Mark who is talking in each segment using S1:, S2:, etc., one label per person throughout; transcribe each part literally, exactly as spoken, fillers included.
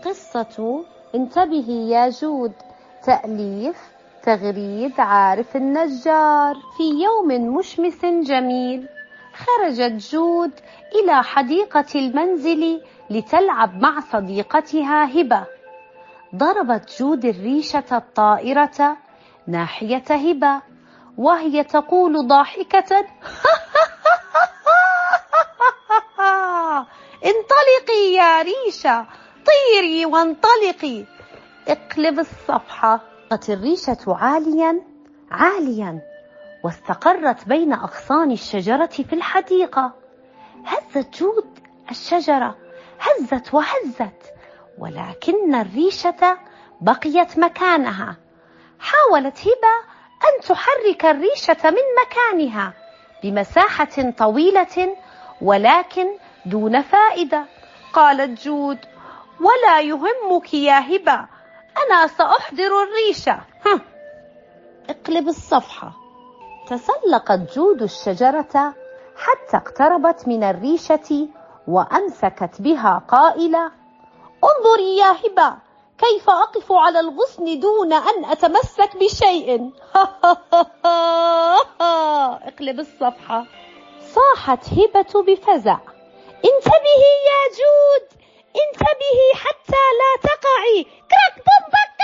S1: قصة انتبهي يا جود، تأليف تغريد عارف النجار. في يوم مشمس جميل خرجت جود إلى حديقة المنزل لتلعب مع صديقتها هبة. ضربت جود الريشة الطائرة ناحية هبة وهي تقول ضاحكة: انطلقي يا ريشة، طيري وانطلقي. اقلب الصفحة. طارت الريشة عاليا عاليا واستقرت بين أغصان الشجرة في الحديقة. هزت جود الشجرة، هزت وهزت، ولكن الريشة بقيت مكانها. حاولت هبة أن تحرك الريشة من مكانها بمساحة طويلة، ولكن دون فائدة. قالت جود: ولا يهمك يا هبة، أنا سأحضر الريشة. هم. اقلب الصفحة. تسلقت جود الشجرة حتى اقتربت من الريشة وأمسكت بها قائلة: انظري يا هبة، كيف أقف على الغصن دون أن أتمسك بشيء. اقلب الصفحة. صاحت هبة بفزع: انتبهي يا جود، انتبهي حتى لا تقعي. كراك بوم بك.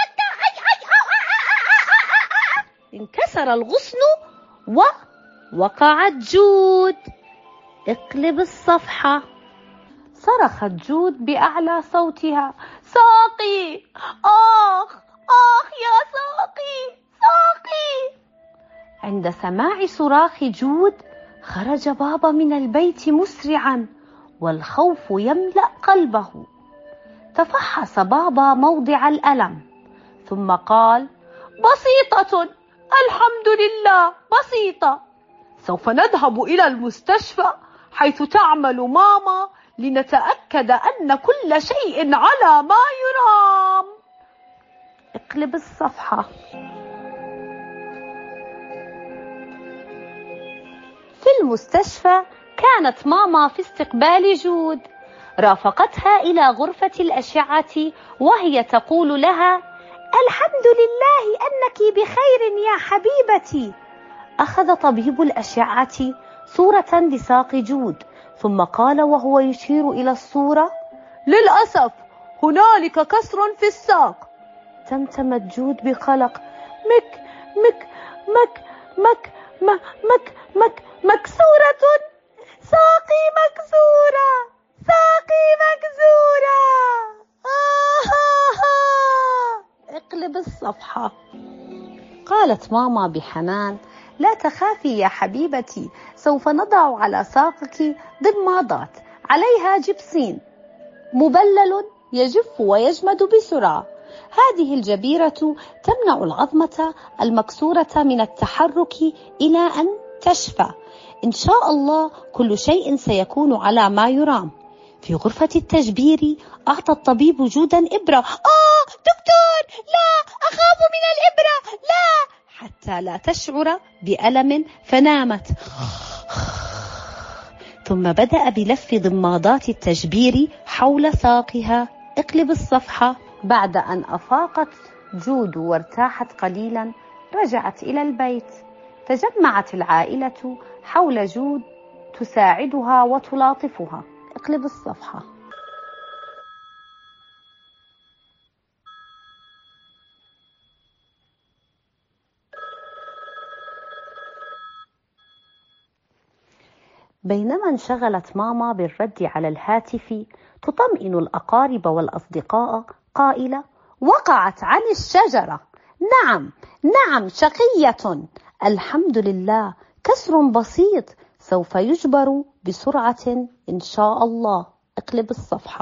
S1: انكسر الغصن ووقعت جود. اقلب الصفحة. صرخت جود بأعلى صوتها: ساقي، آخ آخ يا ساقي، ساقي. عند سماع صراخ جود خرج بابا من البيت مسرعا والخوف يملأ قلبه. تفحص بابا موضع الألم ثم قال: بسيطة، الحمد لله، بسيطة. سوف نذهب إلى المستشفى حيث تعمل ماما لنتأكد أن كل شيء على ما يرام. اقلب الصفحة. في المستشفى كانت ماما في استقبال جود. رافقتها إلى غرفة الأشعة وهي تقول لها: الحمد لله أنك بخير يا حبيبتي. أخذ طبيب الأشعة صورة لساق جود ثم قال وهو يشير إلى الصورة: للأسف هنالك كسر في الساق. تمتمت جود بقلق: مك مك مك مك مك مك مك مكسورة، ساقي مكسورة، ساقي مكسورة. آه آه آه. اقلب الصفحة. قالت ماما بحنان: لا تخافي يا حبيبتي، سوف نضع على ساقك ضمادات عليها جبسين مبلل يجف ويجمد بسرعة. هذه الجبيرة تمنع العظمة المكسورة من التحرك إلى أن تشفى. إن شاء الله كل شيء سيكون على ما يرام. في غرفة التجبير أعطى الطبيب جودا إبرة. آه دكتور، لا، أخاف من الإبرة، لا، حتى لا تشعر بألم، فنامت. ثم بدأ بلف ضمادات التجبير حول ساقها. اقلب الصفحة. بعد أن أفاقت جود وارتاحت قليلا رجعت إلى البيت. تجمعت العائلة حول جود تساعدها وتلاطفها. اقلب الصفحة. بينما انشغلت ماما بالرد على الهاتف تطمئن الأقارب والأصدقاء قائلة: وقعت عن الشجرة. نعم نعم، شقية، الحمد لله، كسر بسيط، سوف يجبر بسرعة إن شاء الله. اقلب الصفحة.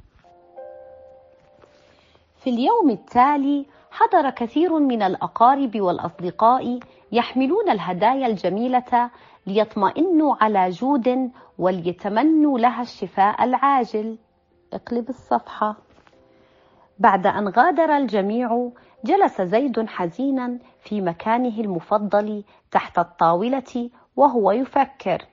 S1: في اليوم التالي حضر كثير من الأقارب والأصدقاء يحملون الهدايا الجميلة ليطمئنوا على جود وليتمنوا لها الشفاء العاجل. اقلب الصفحة. بعد أن غادر الجميع جلس زيد حزينا في مكانه المفضل تحت الطاولة وهو يفكر: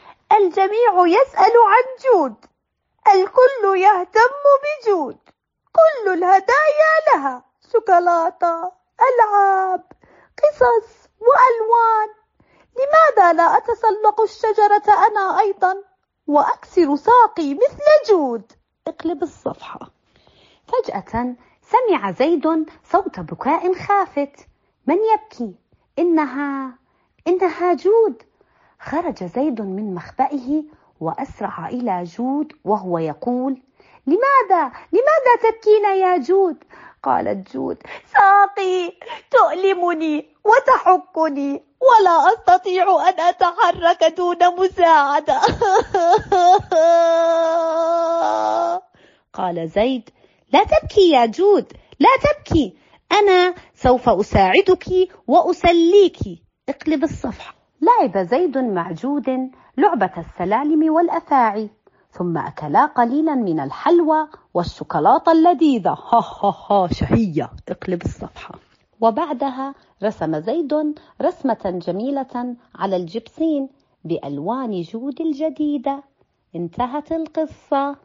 S1: الجميع يسأل عن جود، الكل يهتم بجود، كل الهدايا لها، شوكولاتة، ألعاب، قصص وألوان. لماذا لا أتسلق الشجرة أنا أيضا وأكسر ساقي مثل جود؟ اقلب الصفحة. فجأة سمع زيد صوت بكاء خافت. من يبكي؟ إنها إنها جود. خرج زيد من مخبئه وأسرع إلى جود وهو يقول: لماذا لماذا تبكين يا جود؟ قالت جود: ساقي تؤلمني وتحكني ولا أستطيع أن أتحرك دون مساعدة. قال زيد: لا تبكي يا جود، لا تبكي، أنا سوف أساعدك وأسليك. اقلب الصفحة. لعب زيد مع جود لعبة السلالم والأفاعي، ثم أكلا قليلا من الحلوى والشوكولاتة اللذيذة. ها ها ها شهية. اقلب الصفحة. وبعدها رسم زيد رسمة جميلة على الجبسين بألوان جود الجديدة. انتهت القصة.